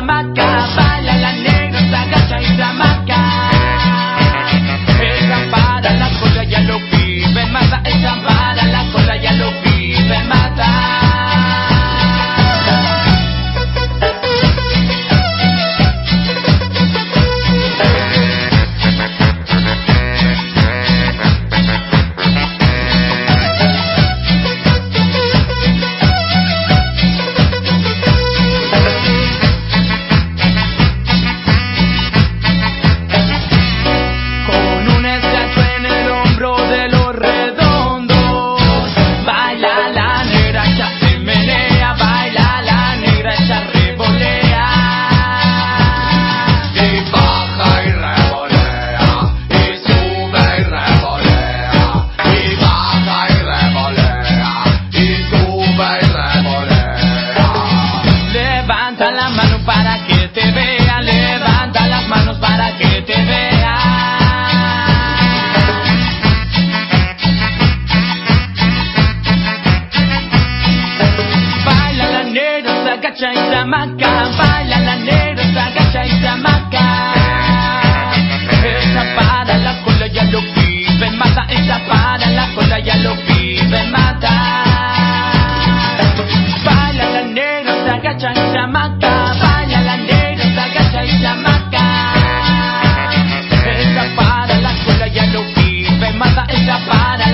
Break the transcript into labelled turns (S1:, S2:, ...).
S1: chamaca, baila la negra, se agacha y se amaca. Ella para la cola y a los pibes mata, ella para la cola y a los pibes mata. Levanta la mano para que te vea, levanta las manos para que te vea. Baila la negra, se agacha y se amaca, baila la negra, se agacha y se amaca. Ella para la cola y a los pibes mata, ella para la cola y a los pibes mata. Baila la negra, se agacha y se amaca, baila la negra, se agacha y se amaca. Ella para la cola y a los pibes mata, ella para